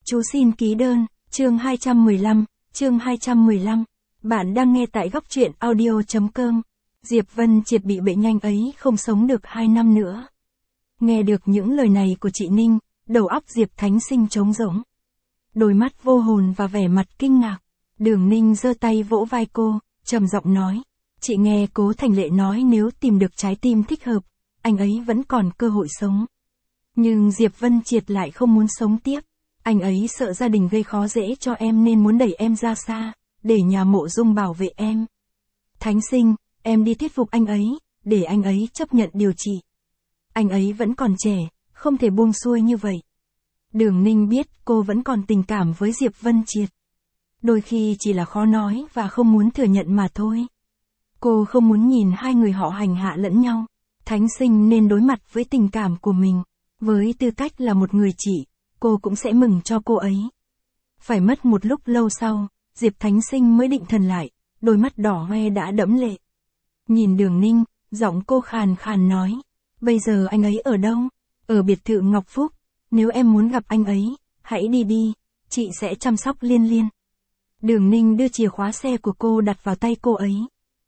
Chú xin ký đơn, chương 215, chương 215. Bạn đang nghe tại góc truyện audio.com. Diệp Vân Triệt bị bệnh nhanh ấy không sống được 2 năm nữa. Nghe được những lời này của chị Ninh, đầu óc Diệp Thánh Sinh trống rỗng. Đôi mắt vô hồn và vẻ mặt kinh ngạc. Đường Ninh giơ tay vỗ vai cô, trầm giọng nói. Chị nghe Cố Thành Lệ nói nếu tìm được trái tim thích hợp, anh ấy vẫn còn cơ hội sống. Nhưng Diệp Vân Triệt lại không muốn sống tiếp. Anh ấy sợ gia đình gây khó dễ cho em nên muốn đẩy em ra xa, để nhà Mộ Dung bảo vệ em. Thánh Sinh, em đi thuyết phục anh ấy, để anh ấy chấp nhận điều trị. Anh ấy vẫn còn trẻ, không thể buông xuôi như vậy. Đường Ninh biết cô vẫn còn tình cảm với Diệp Vân Triệt. Đôi khi chỉ là khó nói và không muốn thừa nhận mà thôi. Cô không muốn nhìn hai người họ hành hạ lẫn nhau. Thánh Sinh nên đối mặt với tình cảm của mình. Với tư cách là một người chị, cô cũng sẽ mừng cho cô ấy. Phải mất một lúc lâu sau, Diệp Thánh Sinh mới định thần lại, đôi mắt đỏ hoe đã đẫm lệ. Nhìn Đường Ninh, giọng cô khàn khàn nói, bây giờ anh ấy ở đâu? Ở biệt thự Ngọc Phúc, nếu em muốn gặp anh ấy, hãy đi đi, chị sẽ chăm sóc Liên Liên. Đường Ninh đưa chìa khóa xe của cô đặt vào tay cô ấy.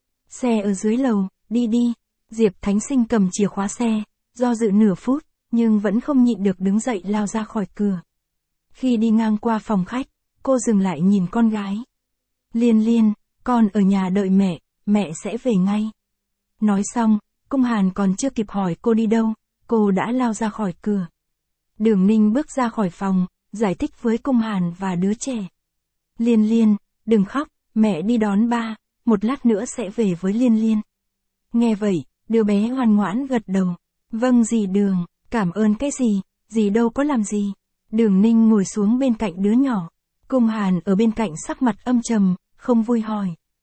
Xe ở dưới lầu, đi đi. Diệp Thánh Sinh cầm chìa khóa xe, do dự nửa phút, nhưng vẫn không nhịn được đứng dậy lao ra khỏi cửa. Khi đi ngang qua phòng khách, cô dừng lại nhìn con gái. Liên Liên, con ở nhà đợi mẹ sẽ về ngay. Nói xong, Cung Hàn còn chưa kịp hỏi cô đi đâu, cô đã lao ra khỏi cửa. Đường Ninh bước ra khỏi phòng, giải thích với Cung Hàn và đứa trẻ. Liên Liên, đừng khóc, mẹ đi đón ba, một lát nữa sẽ về với Liên Liên. Nghe vậy, đứa bé ngoan ngoãn gật đầu. Vâng dì Đường, cảm ơn cái gì, dì đâu có làm gì. Đường Ninh ngồi xuống bên cạnh đứa nhỏ. Cung Hàn ở bên cạnh sắc mặt âm trầm, không vui hỏi.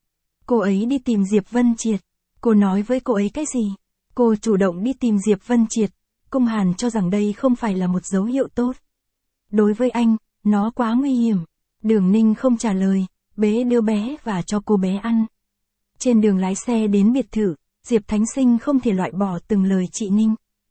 Cô ấy đi tìm Diệp Vân Triệt. Cô nói với cô ấy cái gì? Cô chủ động đi tìm Diệp Vân Triệt. Cung Hàn cho rằng đây không phải là một dấu hiệu tốt. Đối với anh, nó quá nguy hiểm. Đường Ninh không trả lời, bế đứa bé và cho cô bé ăn. Trên đường lái xe đến biệt thự, Diệp Thánh Sinh không thể loại bỏ từng lời chị Ninh.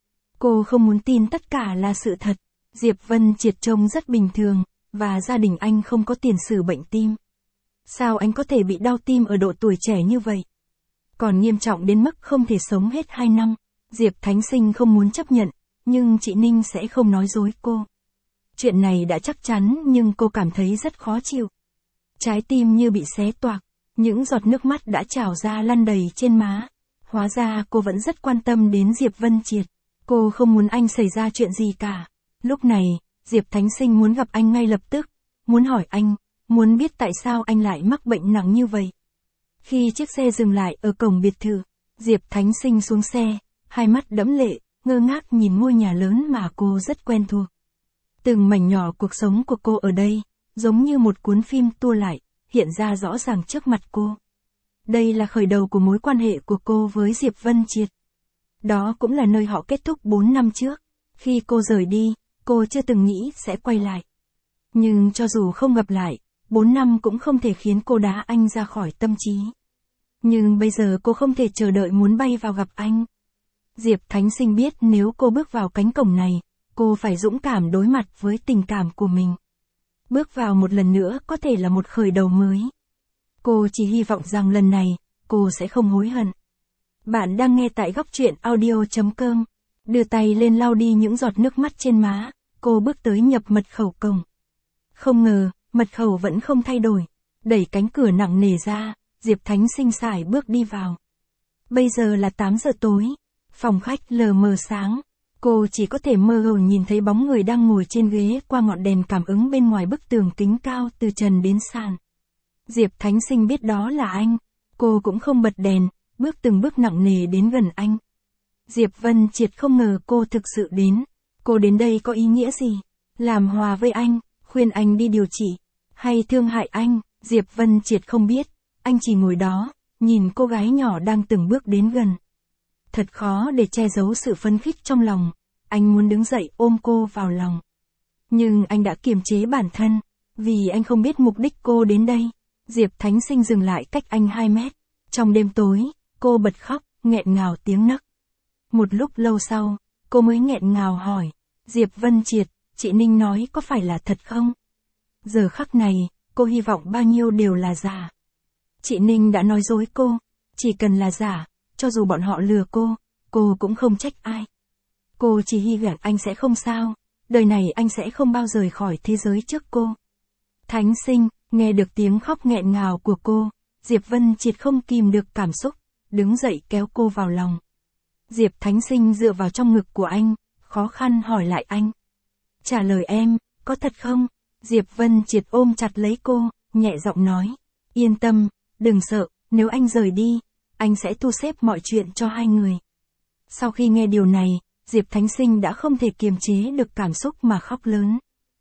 Cô không muốn tin tất cả là sự thật. Diệp Vân Triệt trông rất bình thường, và gia đình anh không có tiền sử bệnh tim. Sao anh có thể bị đau tim ở độ tuổi trẻ như vậy? Còn nghiêm trọng đến mức không thể sống hết 2 năm. Diệp Thánh Sinh không muốn chấp nhận, nhưng chị Ninh sẽ không nói dối cô. Chuyện này đã chắc chắn nhưng cô cảm thấy rất khó chịu. Trái tim như bị xé toạc, những giọt nước mắt đã trào ra lăn đầy trên má. Hóa ra cô vẫn rất quan tâm đến Diệp Vân Triệt. Cô không muốn anh xảy ra chuyện gì cả. Lúc này, Diệp Thánh Sinh muốn gặp anh ngay lập tức, muốn hỏi anh, muốn biết tại sao anh lại mắc bệnh nặng như vậy. Khi chiếc xe dừng lại ở cổng biệt thự, Diệp Thánh Sinh xuống xe, hai mắt đẫm lệ, ngơ ngác nhìn ngôi nhà lớn mà cô rất quen thuộc. Từng mảnh nhỏ cuộc sống của cô ở đây, giống như một cuốn phim tua lại, hiện ra rõ ràng trước mặt cô. Đây là khởi đầu của mối quan hệ của cô với Diệp Vân Triệt. Đó cũng là nơi họ kết thúc 4 năm trước. Khi cô rời đi, cô chưa từng nghĩ sẽ quay lại. Nhưng cho dù không gặp lại, 4 năm cũng không thể khiến cô đá anh ra khỏi tâm trí. Nhưng bây giờ cô không thể chờ đợi muốn bay vào gặp anh. Diệp Thánh Sinh biết nếu cô bước vào cánh cổng này, cô phải dũng cảm đối mặt với tình cảm của mình. Bước vào một lần nữa có thể là một khởi đầu mới. Cô chỉ hy vọng rằng lần này, cô sẽ không hối hận. Bạn đang nghe tại góc truyện audio.com. Đưa tay lên lau đi những giọt nước mắt trên má, cô bước tới nhập mật khẩu cổng. Không ngờ, mật khẩu vẫn không thay đổi. Đẩy cánh cửa nặng nề ra, Diệp Thánh Sinh sải bước đi vào. Bây giờ là 8 giờ tối, phòng khách lờ mờ sáng. Cô chỉ có thể mơ hồ nhìn thấy bóng người đang ngồi trên ghế qua ngọn đèn cảm ứng bên ngoài bức tường kính cao từ trần đến sàn. Diệp Thánh Sinh biết đó là anh. Cô cũng không bật đèn, bước từng bước nặng nề đến gần anh. Diệp Vân Triệt không ngờ cô thực sự đến. Cô đến đây có ý nghĩa gì? Làm hòa với anh, khuyên anh đi điều trị, hay thương hại anh? Diệp Vân Triệt không biết. Anh chỉ ngồi đó, nhìn cô gái nhỏ đang từng bước đến gần. Thật khó để che giấu sự phấn khích trong lòng. Anh muốn đứng dậy ôm cô vào lòng. Nhưng anh đã kiềm chế bản thân, vì anh không biết mục đích cô đến đây. Diệp Thánh Sinh dừng lại cách anh 2 mét. Trong đêm tối, cô bật khóc, nghẹn ngào tiếng nấc. Một lúc lâu sau, cô mới nghẹn ngào hỏi. Diệp Vân Triệt, chị Ninh nói có phải là thật không? Giờ khắc này, cô hy vọng bao nhiêu đều là giả. Chị Ninh đã nói dối cô, chỉ cần là giả, cho dù bọn họ lừa cô cũng không trách ai. Cô chỉ hy vọng anh sẽ không sao, đời này anh sẽ không bao rời khỏi thế giới trước cô. Thánh Sinh, nghe được tiếng khóc nghẹn ngào của cô, Diệp Vân Triệt không kìm được cảm xúc, đứng dậy kéo cô vào lòng. Diệp Thánh Sinh dựa vào trong ngực của anh, khó khăn hỏi lại anh. Trả lời em, có thật không? Diệp Vân Triệt ôm chặt lấy cô, nhẹ giọng nói. Yên tâm, đừng sợ, nếu anh rời đi, anh sẽ thu xếp mọi chuyện cho hai người. Sau khi nghe điều này, Diệp Thánh Sinh đã không thể kiềm chế được cảm xúc mà khóc lớn.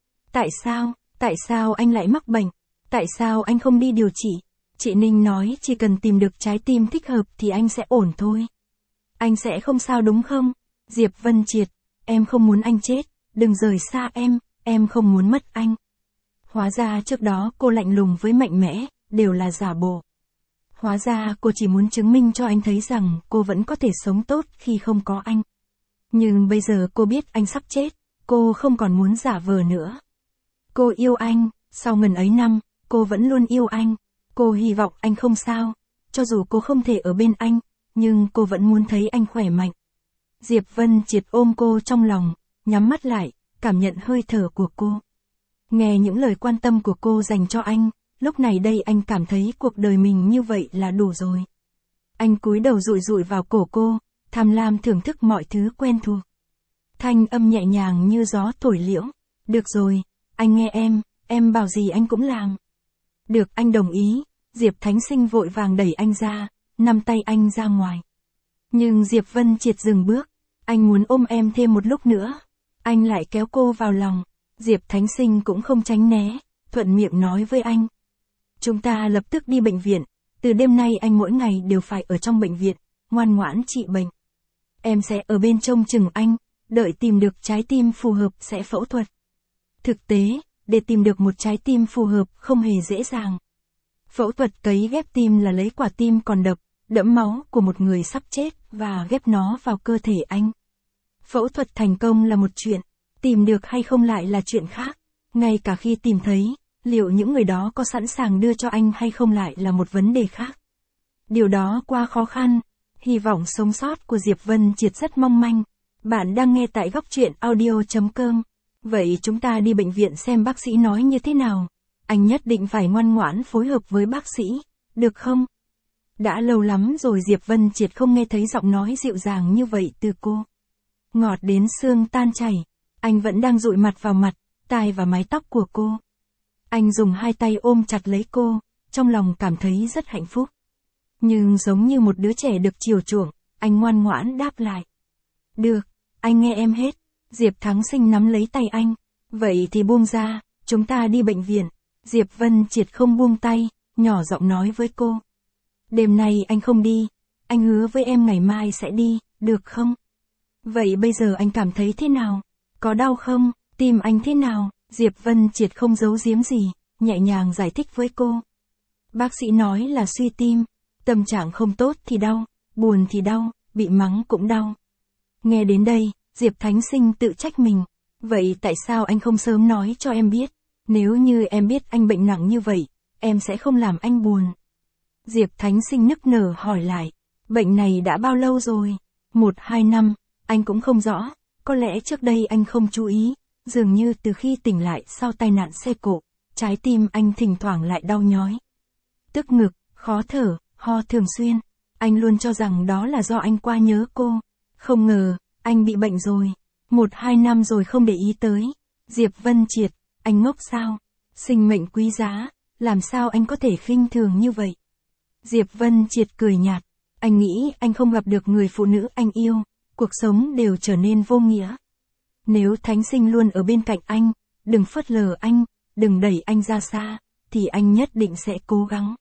Tại sao anh lại mắc bệnh? Tại sao anh không đi điều trị? Chị Ninh nói chỉ cần tìm được trái tim thích hợp thì anh sẽ ổn thôi. Anh sẽ không sao đúng không? Diệp Vân Triệt, em không muốn anh chết, đừng rời xa em không muốn mất anh. Hóa ra trước đó cô lạnh lùng với mạnh mẽ, đều là giả bộ. Hóa ra cô chỉ muốn chứng minh cho anh thấy rằng cô vẫn có thể sống tốt khi không có anh. Nhưng bây giờ cô biết anh sắp chết, cô không còn muốn giả vờ nữa. Cô yêu anh, sau ngần ấy năm, cô vẫn luôn yêu anh. Cô hy vọng anh không sao, cho dù cô không thể ở bên anh, nhưng cô vẫn muốn thấy anh khỏe mạnh. Diệp Vân Triệt ôm cô trong lòng, nhắm mắt lại, cảm nhận hơi thở của cô. Nghe những lời quan tâm của cô dành cho anh, lúc này đây anh cảm thấy cuộc đời mình như vậy là đủ rồi. Anh cúi đầu dụi dụi vào cổ cô, tham lam thưởng thức mọi thứ quen thuộc. Thanh âm nhẹ nhàng như gió thổi liễu. Được rồi, anh nghe em bảo gì anh cũng làm. Được, anh đồng ý. Diệp Thánh Sinh vội vàng đẩy anh ra, nắm tay anh ra ngoài. Nhưng Diệp Vân Triệt dừng bước, anh muốn ôm em thêm một lúc nữa. Anh lại kéo cô vào lòng. Diệp Thánh Sinh cũng không tránh né, thuận miệng nói với anh. Chúng ta lập tức đi bệnh viện, từ đêm nay anh mỗi ngày đều phải ở trong bệnh viện, ngoan ngoãn trị bệnh. Em sẽ ở bên trông chừng anh, đợi tìm được trái tim phù hợp sẽ phẫu thuật. Thực tế, để tìm được một trái tim phù hợp không hề dễ dàng. Phẫu thuật cấy ghép tim là lấy quả tim còn đập, đẫm máu của một người sắp chết và ghép nó vào cơ thể anh. Phẫu thuật thành công là một chuyện, tìm được hay không lại là chuyện khác. Ngay cả khi tìm thấy, liệu những người đó có sẵn sàng đưa cho anh hay không lại là một vấn đề khác. Điều đó quá khó khăn, hy vọng sống sót của Diệp Vân Triệt rất mong manh. Bạn đang nghe tại góc truyện audio.com. Vậy chúng ta đi bệnh viện xem bác sĩ nói như thế nào. Anh nhất định phải ngoan ngoãn phối hợp với bác sĩ, được không? Đã lâu lắm rồi Diệp Vân Triệt không nghe thấy giọng nói dịu dàng như vậy từ cô. Ngọt đến xương tan chảy, anh vẫn đang dụi mặt vào mặt, tai và mái tóc của cô. Anh dùng hai tay ôm chặt lấy cô, trong lòng cảm thấy rất hạnh phúc. Nhưng giống như một đứa trẻ được chiều chuộng, anh ngoan ngoãn đáp lại. Được, anh nghe em hết. Diệp Thắng Sinh nắm lấy tay anh. Vậy thì buông ra, chúng ta đi bệnh viện. Diệp Vân Triệt không buông tay, nhỏ giọng nói với cô. Đêm nay anh không đi, anh hứa với em ngày mai sẽ đi, được không? Vậy bây giờ anh cảm thấy thế nào? Có đau không? Tim anh thế nào? Diệp Vân Triệt không giấu giếm gì, nhẹ nhàng giải thích với cô. Bác sĩ nói là suy tim, tâm trạng không tốt thì đau, buồn thì đau, bị mắng cũng đau. Nghe đến đây, Diệp Thánh Sinh tự trách mình. Vậy tại sao anh không sớm nói cho em biết? Nếu như em biết anh bệnh nặng như vậy, em sẽ không làm anh buồn. Diệp Thánh Sinh nức nở hỏi lại. Bệnh này đã bao lâu rồi? 1-2 năm, anh cũng không rõ. Có lẽ trước đây anh không chú ý. Dường như từ khi tỉnh lại sau tai nạn xe cộ, trái tim anh thỉnh thoảng lại đau nhói. Tức ngực, khó thở, ho thường xuyên. Anh luôn cho rằng đó là do anh quá nhớ cô. Không ngờ, anh bị bệnh rồi. 1-2 năm rồi không để ý tới. Diệp Vân Triệt, anh ngốc sao? Sinh mệnh quý giá, làm sao anh có thể khinh thường như vậy? Diệp Vân Triệt cười nhạt. Anh nghĩ anh không gặp được người phụ nữ anh yêu, cuộc sống đều trở nên vô nghĩa. Nếu Thánh Sinh luôn ở bên cạnh anh, đừng phớt lờ anh, đừng đẩy anh ra xa, thì anh nhất định sẽ cố gắng.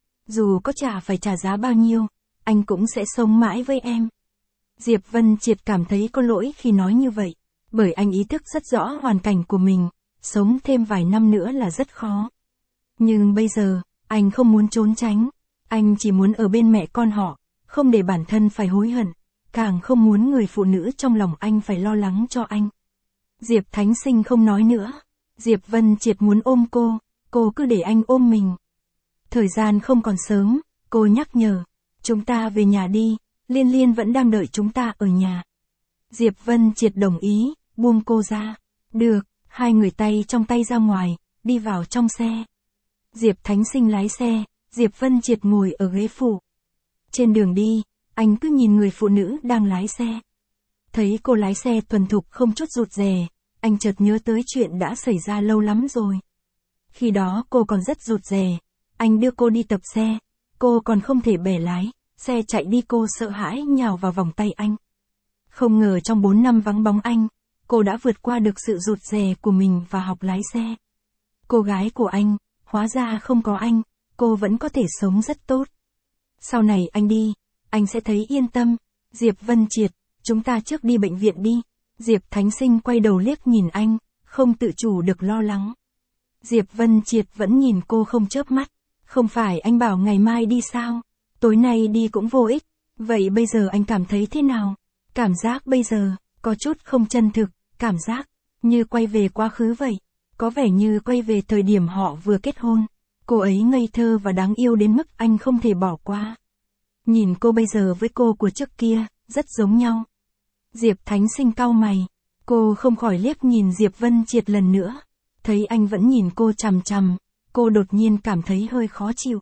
Dù có phải trả giá bao nhiêu, anh cũng sẽ sống mãi với em. Diệp Vân Triệt cảm thấy có lỗi khi nói như vậy, bởi anh ý thức rất rõ hoàn cảnh của mình, sống thêm vài năm nữa là rất khó. Nhưng bây giờ, anh không muốn trốn tránh, anh chỉ muốn ở bên mẹ con họ, không để bản thân phải hối hận, càng không muốn người phụ nữ trong lòng anh phải lo lắng cho anh. Diệp Thánh Sinh không nói nữa, Diệp Vân Triệt muốn ôm cô cứ để anh ôm mình. Thời gian không còn sớm, cô nhắc nhở, chúng ta về nhà đi, Liên Liên vẫn đang đợi chúng ta ở nhà. Diệp Vân Triệt đồng ý, buông cô ra. Được, hai người tay trong tay ra ngoài, đi vào trong xe. Diệp Thánh Sinh lái xe, Diệp Vân Triệt ngồi ở ghế phụ. Trên đường đi, anh cứ nhìn người phụ nữ đang lái xe. Thấy cô lái xe thuần thục không chút rụt rè, anh chợt nhớ tới chuyện đã xảy ra lâu lắm rồi. Khi đó cô còn rất rụt rè, anh đưa cô đi tập xe, cô còn không thể bẻ lái, xe chạy đi cô sợ hãi nhào vào vòng tay anh. Không ngờ trong 4 năm vắng bóng anh, cô đã vượt qua được sự rụt rè của mình và học lái xe. Cô gái của anh, hóa ra không có anh, cô vẫn có thể sống rất tốt. Sau này anh đi, anh sẽ thấy yên tâm. Diệp Vân Triệt, chúng ta trước đi bệnh viện đi. Diệp Thánh Sinh quay đầu liếc nhìn anh, không tự chủ được lo lắng. Diệp Vân Triệt vẫn nhìn cô không chớp mắt. Không phải anh bảo ngày mai đi sao? Tối nay đi cũng vô ích. Vậy bây giờ anh cảm thấy thế nào? Cảm giác bây giờ, có chút không chân thực, cảm giác như quay về quá khứ vậy. Có vẻ như quay về thời điểm họ vừa kết hôn. Cô ấy ngây thơ và đáng yêu đến mức anh không thể bỏ qua. Nhìn cô bây giờ với cô của trước kia, rất giống nhau. Diệp Thánh Sinh cau mày. Cô không khỏi liếc nhìn Diệp Vân Triệt lần nữa. Thấy anh vẫn nhìn cô chằm chằm, cô đột nhiên cảm thấy hơi khó chịu.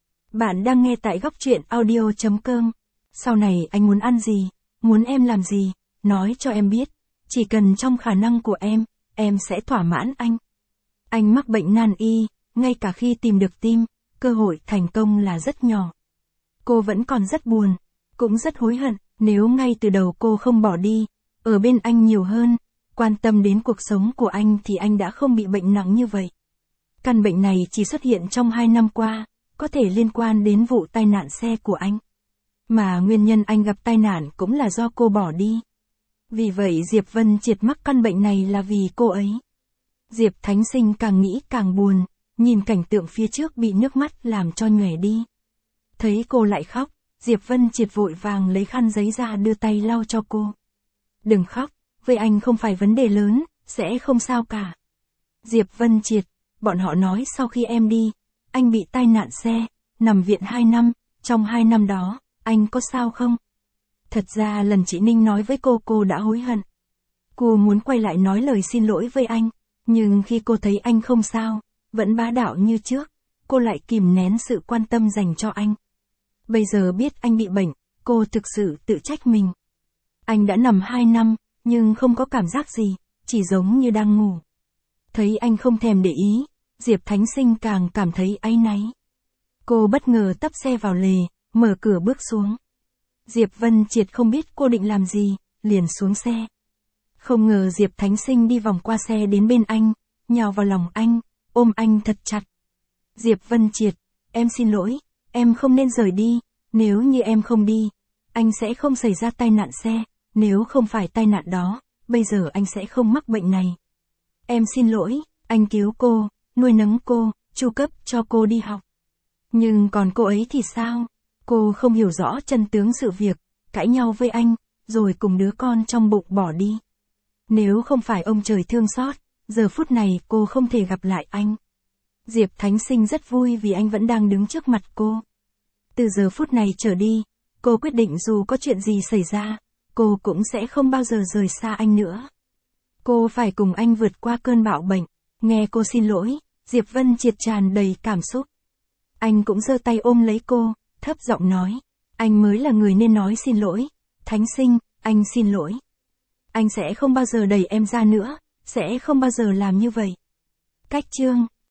Bạn đang nghe tại góc truyện audio.com. Sau này anh muốn ăn gì, muốn em làm gì, nói cho em biết. Chỉ cần trong khả năng của em sẽ thỏa mãn anh. Anh mắc bệnh nan y, ngay cả khi tìm được tim, cơ hội thành công là rất nhỏ. Cô vẫn còn rất buồn, cũng rất hối hận, nếu ngay từ đầu cô không bỏ đi, ở bên anh nhiều hơn, quan tâm đến cuộc sống của anh thì anh đã không bị bệnh nặng như vậy. Căn bệnh này chỉ xuất hiện trong 2 năm qua, có thể liên quan đến vụ tai nạn xe của anh. Mà nguyên nhân anh gặp tai nạn cũng là do cô bỏ đi. Vì vậy Diệp Vân Triệt mắc căn bệnh này là vì cô ấy. Diệp Thánh Sinh càng nghĩ càng buồn, nhìn cảnh tượng phía trước bị nước mắt làm cho nhòe đi. Thấy cô lại khóc, Diệp Vân Triệt vội vàng lấy khăn giấy ra đưa tay lau cho cô. Đừng khóc, với anh không phải vấn đề lớn, sẽ không sao cả. Diệp Vân Triệt, bọn họ nói sau khi em đi, anh bị tai nạn xe, nằm viện 2 năm, trong 2 năm đó, anh có sao không? Thật ra lần chị Ninh nói với cô đã hối hận. Cô muốn quay lại nói lời xin lỗi với anh, nhưng khi cô thấy anh không sao, vẫn bá đạo như trước, cô lại kìm nén sự quan tâm dành cho anh. Bây giờ biết anh bị bệnh, cô thực sự tự trách mình. Anh đã nằm 2 năm, nhưng không có cảm giác gì, chỉ giống như đang ngủ. Thấy anh không thèm để ý, Diệp Thánh Sinh càng cảm thấy áy náy. Cô bất ngờ tấp xe vào lề, mở cửa bước xuống. Diệp Vân Triệt không biết cô định làm gì, liền xuống xe. Không ngờ Diệp Thánh Sinh đi vòng qua xe đến bên anh, nhào vào lòng anh, ôm anh thật chặt. Diệp Vân Triệt, em xin lỗi, em không nên rời đi, nếu như em không đi, anh sẽ không xảy ra tai nạn xe, nếu không phải tai nạn đó, bây giờ anh sẽ không mắc bệnh này. Em xin lỗi, anh cứu cô, nuôi nấng cô, chu cấp cho cô đi học. Nhưng còn cô ấy thì sao? Cô không hiểu rõ chân tướng sự việc, cãi nhau với anh, rồi cùng đứa con trong bụng bỏ đi. Nếu không phải ông trời thương xót, giờ phút này cô không thể gặp lại anh. Diệp Thánh Sinh rất vui vì anh vẫn đang đứng trước mặt cô. Từ giờ phút này trở đi, cô quyết định dù có chuyện gì xảy ra, cô cũng sẽ không bao giờ rời xa anh nữa. Cô phải cùng anh vượt qua cơn bạo bệnh. Nghe cô xin lỗi, Diệp Vân Triệt tràn đầy cảm xúc. Anh cũng giơ tay ôm lấy cô, thấp giọng nói, anh mới là người nên nói xin lỗi. Thánh Sinh, anh xin lỗi. Anh sẽ không bao giờ đẩy em ra nữa, sẽ không bao giờ làm như vậy. Cách chương